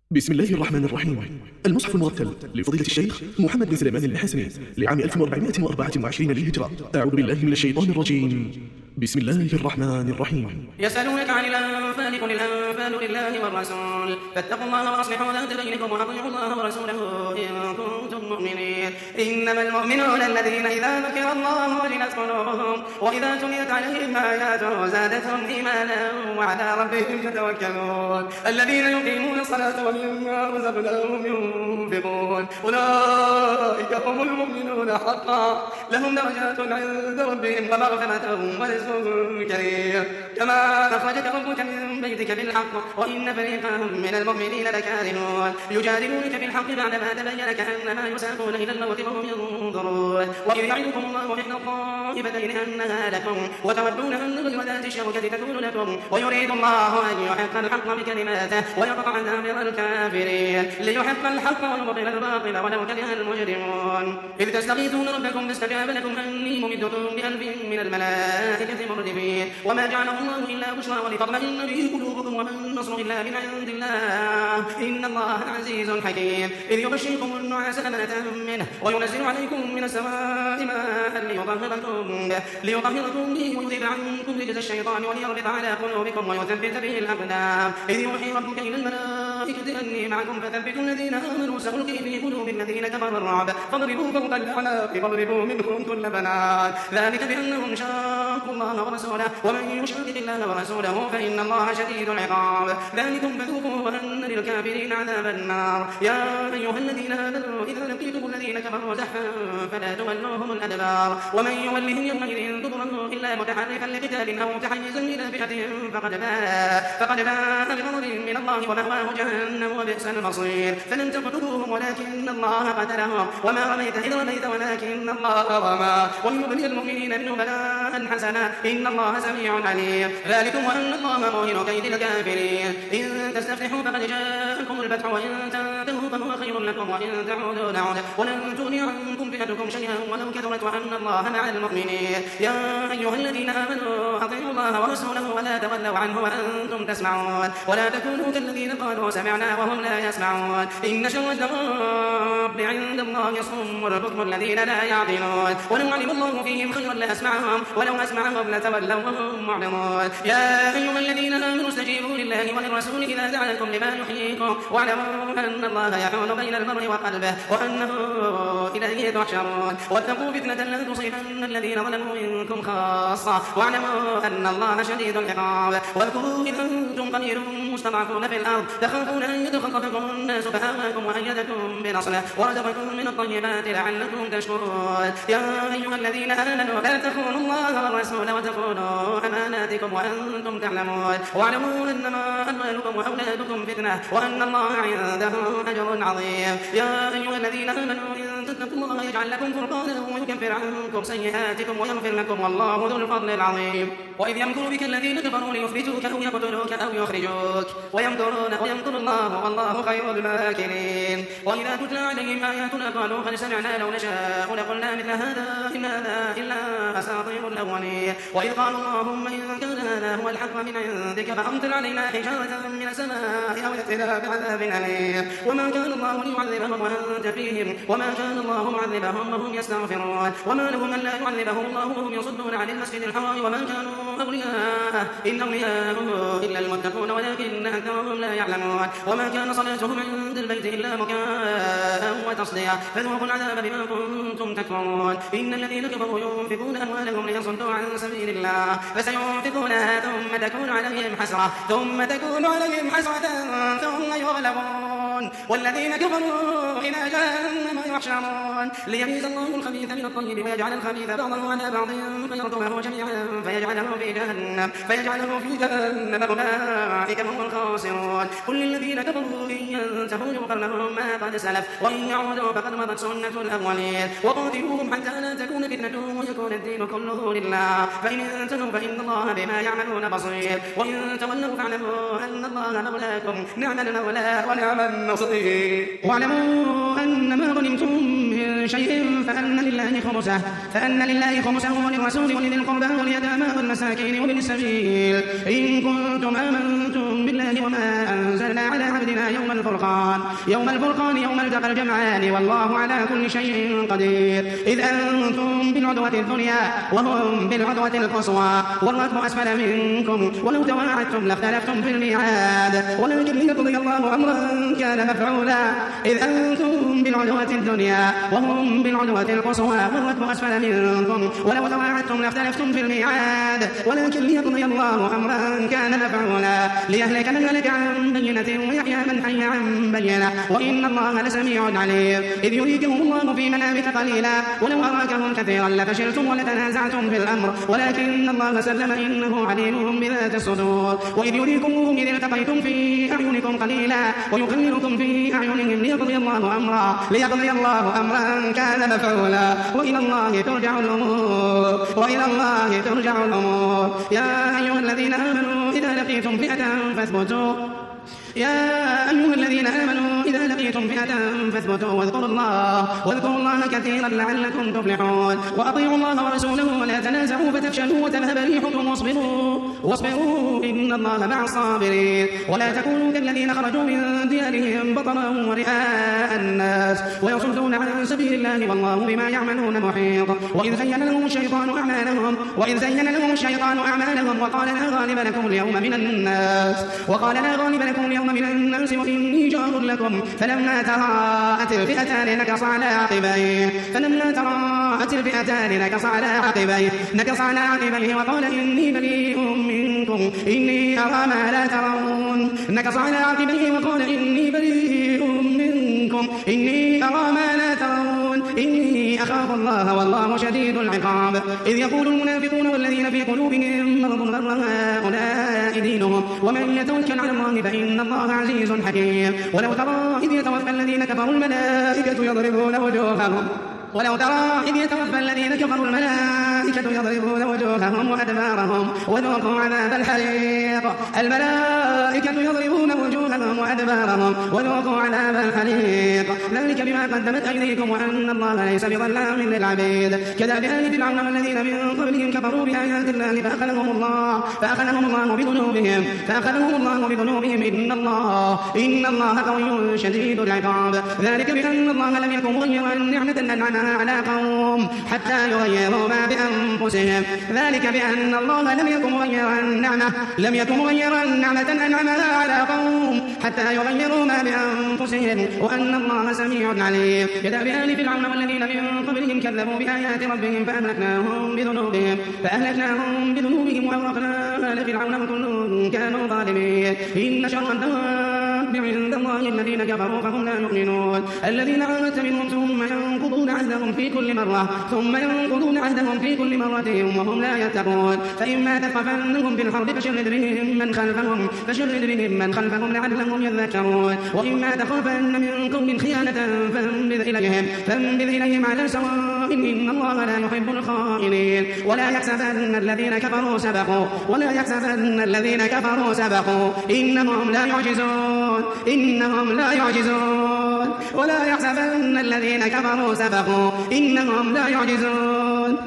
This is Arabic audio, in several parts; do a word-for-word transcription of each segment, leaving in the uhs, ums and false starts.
بسم الله الرحمن الرحيم. المصحف المرتل لفضيلة الشيخ محمد بن سليمان الحسني لعام ألف وأربعمائة وأربعة وعشرين للهجرة. أعوذ بالله من الشيطان الرجيم. بسم الله الرحمن الرحيم. يسألونك عن الأنفال قل الأنفال لله والرسول فاتقوا الله وأصلحوا ذات بينكم وأطيعوا الله ورسوله إن كنتم مؤمنين. إنما المؤمنون الذين إذا ذكر الله وجلت قلوبهم وإذا تليت عليهم آياته زادتهم إيمانا وعلى ربهم يتوكلون الذين يقيمون الصلاة ومما رزقناهم ينفقون أولئك هم المؤمنون حقا لهم درجات عند ربهم ومغفرة ورزق كريم. كما أخرجك ربك من بيتك بالحق وإن فريقا من المؤمنين لكارهون يجادلونك في الحق بعدما تبين كأنما يساقون إلى الموت وهم ينظرون. وإذ يعدكم الله إحدى الطائفتين أنها لكم وتودون أن غير الشوكة تكون لكم ويريد الله أن يحق الحق بكلماته ويقطع دابر الكافرين ليحق الحق ويبطل الباطل ولو كره المجرمون. إذ تستغيثون ربكم فاستجاب لكم أني ممدكم بألف من الملائكة مردفين وما جعله الله إلا بشرى ولتطمئن به قلوبكم وما النصر إلا من عند الله إن الله عزيز حكيم. إذ يغشيكم النعاس أمنة منه وينزل عليكم من السماء ماء ليطهركم به ليطهركم به ويذهب عنكم رجز الشيطان وليربط على قلوبكم ويثبت به الأقدام. إذ يوحي ربك إلى الملائكة أني معكم فثبتوا الذين آمنوا سألقي في قلوب الذين كفروا الرعب فاضربوا فوق الأعناق فاضربوا منهم كل بنان ذلك بأنهم شاقوا الله ورسوله ومن يشاقق الله ورسوله فإن الله شديد العقاب. ذلكم فذوقوه وأن للكافرين عذاب النار. يا أيها الذين آمنوا إذا لقيتم الذين كفروا زحفا فلا تولوهم الأدبار ومن يولهم يومئذ دبره إلا متحرفا لقتال أو متحيزا إلى فئة فقد باء فقد باء بغضب من الله ومأواه جهنم وبئس المصير. فلن تقتلوهم ولكن الله قتلهم وما رميت إذ رميت ولكن الله رمى وليبلي المؤمنين منه بلاء حسنا إن الله سميع عليم. ذلكم وأن الله موهن كيد الكافرين. إن تستفتحوا فقد جاءكم الفتح وإن تنتهوا فهو خير لكم وإن تعودوا نعود ولن تغني عنكم فئتكم شيئا ولو كثرت وأن الله مع المؤمنين. يا أيها الذين آمنوا أطيعوا الله ورسوله ولا تولوا عنه وأنتم تسمعون ولا تكونوا كالذين قالوا سمعنا وهم لا يسمعون. إن شر الدواب عند الله الصم البكم الذين لا يعقلون ولو علم الله فيهم خيرا لأسمعهم ولو أسمعهم لتولوا وهم معرضون. يا أيها الذين آمنوا استجيبوا لله وللرسول إذا دعاكم لما يحييكم واعلموا أن الله يحول بين المرء وقلبه وأنه إليه تحشرون. واتقوا فتنة لا تصيبن الذين ظلموا منكم خاصة واعلموا أن الله شديد العقاب. واذكروا إذ أنتم قليل مستضعفون في الأرض تخافون أن يتخطفكم الناس فآواكم وأيدكم بنصره ورزقكم من الطيبات لعلكم تشكرون. يا أيها الذين آمنوا لا تخونوا الله والرسول وتخونوا أماناتكم وأنتم تعلمون واعلموا أنما أموالكم وأولادكم فتنة وأن الله عنده أجر عظيم. يا أيها الذين آمنوا إن تتقوا الله يجعل لكم فرقانا ويكفر عنكم سيئاتكم ويغفر لكم والله ذو الفضل العظيم. وإذ يمكر بك الذين كفروا ليثبتوك أو يقتلوك أو يخرجوك ويمكرون ويمكر الله والله خير الماكرين. وإذا تتلى عليهم آياتنا قالوا قد سمعنا لو نشاء لقلنا مثل هذا إن هذا إلا أساطير الأولين. وإذ قالوا اللهم إن كان هذا هو الحق من عندك فأمطر علينا حجارة من السماء أو ائتنا بعذاب أليم. وما كان الله ليعذبهم وأنت فيهم وما كان الله معذبهم وهم يستغفرون. وما لهم ألا يعذبهم الله وهم يصدون عن المسجد الحرام وما كانوا أولياءه إن أولياءه إلا المتقون ولكن أكثرهم لا يعلمون. وما كان صلاتهم عند البيت إلا مكاء وتصدية فذوقوا العذاب بما كنتم تكفرون. إن الذين كفروا ينفقون أموالهم ليصدوا عن سبيل الله فسينفقونها ثم تكون عليهم حسرة ثم تكون عليهم حسرة ثم يغلبون والذين كفروا إلى جهنم يحشرون ليميز الله الخبيث من الطيب ويجعل الخبيث بعضه على بعض فيركمه جميعا فيجعله في جهنم فيجعله في جهنم أولئك هم الخاسرون. قل للذين كفروا إن ينتهوا يغفر لهم ما قد سلف وإن يعودوا فقد مضت سنة الأولين. وقاتلوهم حتى لا تكون فتنة ويكون الدين كله لله فإن انتهوا فإن الله بما يعملون بصير. وإن تولوا فاعلموا أن الله مولاكم نعم المولى ونعم النصير. واعلموا أن ما غنمتم من شيء فأن لله خمسه فأن لله خمسه وللرسول ولذي القربى واليتامى والمساكين وابن السبيل إن كنتم آمنتم بالله وما أنزلنا على عبدنا يوم الفرقان يوم الفرقان يوم التقى الجمعان والله على كل شيء قدير إذ أنتم بالعدوة الدنيا وهم بالعدوة القصوى والركب أسفل منكم ولو تواعدتم لاختلفتم في الميعاد ولكن ليقضي الله أمرا كان مفعولا إذ أنتم بالعدوة الدنيا وهم بالعدوة القصوى والركب أسفل منكم ولو تواعدتم لاختلفتم في الميعاد ولكن ليقضي الله أمرا كان مفعولا ليهلك من هلك عن بينة ويحيى من حي عن بينة وإن الله لسميع عليم إذ يريكهم الله في منامك قليلا ولو أراكهم كثيرا لفشلتم ولتنازعتم في الأمر ولكن الله سلم إنه عليم بذات الصدور وإذ يريكمهم إذ التقيتم في أعينكم قليلا ويقللكم في أعينهم ليقضي الله أمرا ليقضي الله أمرا كان مفعولا وإلى الله ترجع الأمور وإلى الله ترجع الأمور يا أيها الذين آمنوا إذا لقيتم فئة فاثبتوا يا أيها الذين آمنوا إذا لقيتم فئة فاثبتوا واذكروا الله واذكروا الله كثيرا لعلكم تفلحون وأطيعوا الله ورسوله ولا تنازعوا فتفشلوا وتذهب ريحكم واصبروا واصبروا إن الله مع الصابرين ولا تكونوا كالذين خرجوا من ديارهم بطرا ورئاء الناس ويصدون عن سبيل الله والله بما يعملون محيط وإذ زين لهم الشيطان أعمالهم وإذ زين لهم الشيطان أعمالهم وقال لا غالب لكم اليوم من الناس وقال لا غالب لكم اليوم من الناس وإني جار لكم فلما تراءت الفئتان نكص على عقبيه فلما تراءت الفئتان نكص على عقبيه نكص على عقبيه وقال إني بريء منكم إني أرى ما لا ترون نكص على عقبيه وقال إني بريء منكم إني أرى ما لا ترون إني أخاف الله والله شديد العقاب إذ يقول المنافقون والذين في قلوبهم مرض غر هؤلاء دينهم ومن يتوكل على الله فإن الله عزيز حكيم ولو ترى إذ يتوفى الذين كفروا الملائكة يضربون وجوههم ولو ترى إذ يتوفى الذين كفروا الملائكة يضربون وجوههم وأدبارهم وذوقوا عذاب الحريق الملائكة يضربون وجوههم وأدبارهم وذوقوا عذاب الحريق ذلك بما قدمت أيديكم وأن الله ليس بظلام للعبيد كذلك آل فرعون والذين من قبلهم كفروا بآيات الله فأخذهم الله فأخذهم الله بذنوبهم فأخذهم الله بذنوبهم إن الله إن الله قوي شديد العقاب ذلك بأن الله لم يكن مغيرا نعمة أنعمها على قوم حتى يغيروا ما بأنفسهم ذلك بأن الله لم يكن مغيرا نعمة لم يكن مغيرا نعمة أنعمها على قوم حتى يغيروا ما بأنفسهم وأن الله سميع عليم كدأب آل فرعون والذين من قبلهم كذبوا بآيات ربهم فأهلكناهم بذنوبهم فأهلكناهم بذنوبهم وأغرقنا آل فرعون وكل كانوا ظالمين إن شر الدواب عند الله الذين كفروا فهم لا يؤمنون الذين عاهدت منهم ثم ينقضون عهدهم في كل مرة ثم ينقضون عهدهم في كل مرة وهم لا يتقون فإما تثقفنهم في الحرب فشرد بهم من خلفهم فشرد بهم من خلفهم لعلهم يذكرون وإما تخافن من قوم خيانة فانبذ إليهم فانبذ إليهم على سواء إن الله لا يحب الخائنين ولا يحسبن الذين كفروا سبقوا ولا يحسبن الذين كفروا سبقوا إنهم لا يعجزون إنهم لا يعجزون ولا يحسبن الذين كفروا سبقوا إنهم لا يعجزون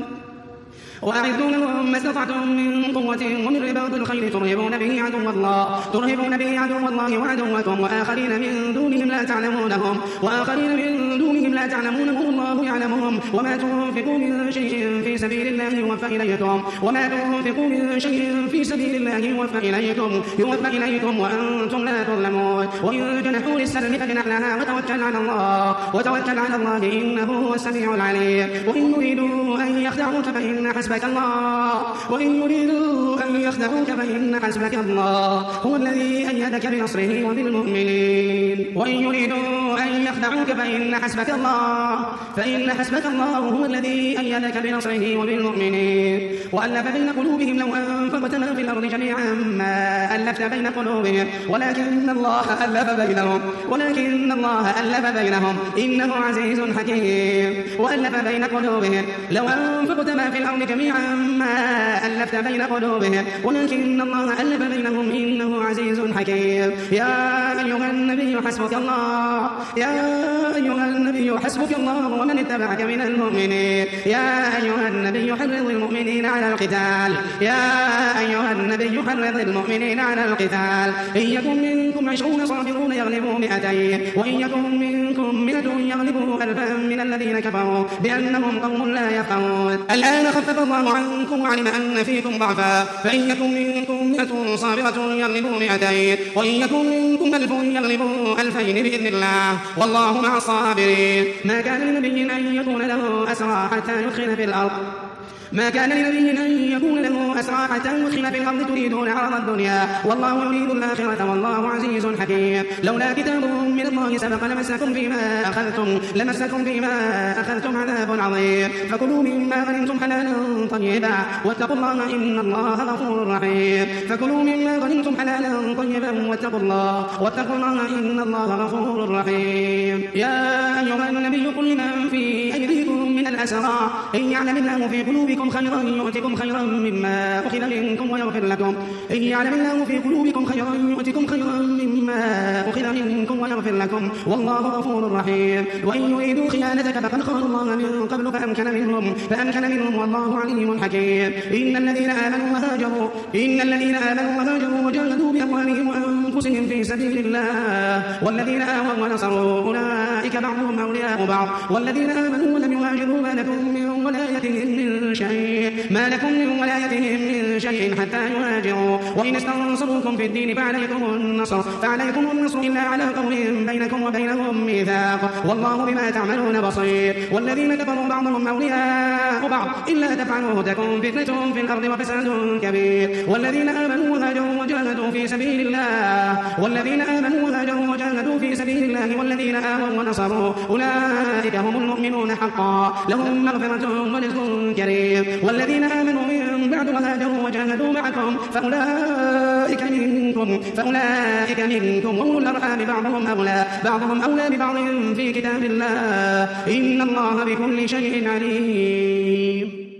وأعدوا لهم ما استطعتم من قوة ومن رباط الخيل ترهبون به عدو الله ترهبون به عدو الله وعدوكم وآخرين من دونهم لا تعلمونهم وآخرين من دونهم لا تعلمونهم الله يعلمهم وما تنفقوا من شيء في سبيل الله يوفى إليكم وما تنفقوا من شيء في سبيل الله يوفى إليكم يوفى إليكم وأنتم لا تظلمون وإن جنحوا للسلم فاجنح لها وتوكل على الله وتوكل على الله إنه هو السميع العليم وإن يريدوا أن يخدعوك فإن حسبك الله وإن يريدوا أن يخدعوك فإن حسبك الله هو الذي أيدك بنصره وبالمؤمنين وإن يريدوا أن يخدعوك فإن حسبك الله فإن حسبك الله هو الذي أيدك بنصره وبالمؤمنين وألف بين قلوبهم لو أنفقت ما في الأرض جميعا ما ألفت بين قلوبهم ولكن الله ألف بينهم ولكن الله ألف بينهم إنه عزيز حكيم وألف بين قلوبهم لو أنفقت ما في الأرض جميعا ما ألفت بين قلوبهم ولكن الله ألف بينهم إنه عزيز حكيم يا أيها النبي حسبك الله يا أيها النبي حسبك الله ومن اتبعك من المؤمنين يا أيها النبي حرض المؤمنين على القتال يا أيها النبي حرض المؤمنين على القتال إن يكن منكم عشرون صابرون يغلبوا مئتين وإن يكن منكم مئة يغلبوا ألفا من الذين كفروا بأنهم قوم لا يفقهون الآن خفف الله عنكم وعلم أن فيكم ضعفا فإن يكن منكم مئة صابرة يغلبوا مئتين وإن يكن منكم ألف يغلبوا ألفين بإذن الله والله مع الصابرين ما كان لنبي أن يكون له أسرى حتى يدخل في الأرض ما كان لنبي أن يكون له أسرى حتى يدخل في الأرض تريدون عرض الدنيا والله يريد الآخرة والله عزيز حكيم لولا كتاب من الله سبق لمسكم فيما أخذتم لمسكم فيما أخذتم عذاب عظيم فكلوا مما غنمتم حلالا طيبا واتقوا الله إن الله غفور رحيم فكلوا مما غنمتم حلالا طيبا واتقوا الله واتقوا الله إن الله غفور رحيم يا أيها النبي قل لمن في أيديكم من الأسرى إن يعلم الله في قلوبكم خيرا يؤتكم خيرا مما أخذ منكم ويغفر لكم إن يعلم الله في قلوبكم خيرا يؤتكم خيرا مما أخذ منكم ويغفر لكم والله غفور رحيم وإن يريدوا خيانتك فقد خانوا الله من قبل فأمكن منهم فأمكن منهم والله عليم حكيم إن الذين آمنوا وهاجروا إن الذين آمنوا وهاجروا وجاهدوا بأموالهم وأنفسهم في سبيل الله والذين آووا ونصروا أولئك بعضهم أولياء بعض والذين آمنوا ولم يهاجروا ما لكم من ولايتهم من شيء ما لكم من ولايتهم من شيء حتى يهاجروا وإن استنصروكم في الدين فعليكم النصر فعليكم النصر إلا على قوم بينكم وبينهم ميثاق والله بما تعملون بصير والذين كفروا بعضهم أولياء بعض إلا تفعلوه تكن فتنة في الأرض وفساد كبير والذين آمنوا وهاجروا وجاهدوا في سبيل الله والذين آمنوا وهاجروا وجاهدوا في سبيل الله والذين آووا ونصروا أولئك هم المؤمنون حقا لهم مغفرة ورزق كريم والذين آمنوا من بعد وهاجروا وجاهدوا معكم فأولئك منكم فأولئك منكم وأولو الأرحام بعضهم أولى بعضهم أولى ببعض في كتاب الله إن الله بكل شيء عليم.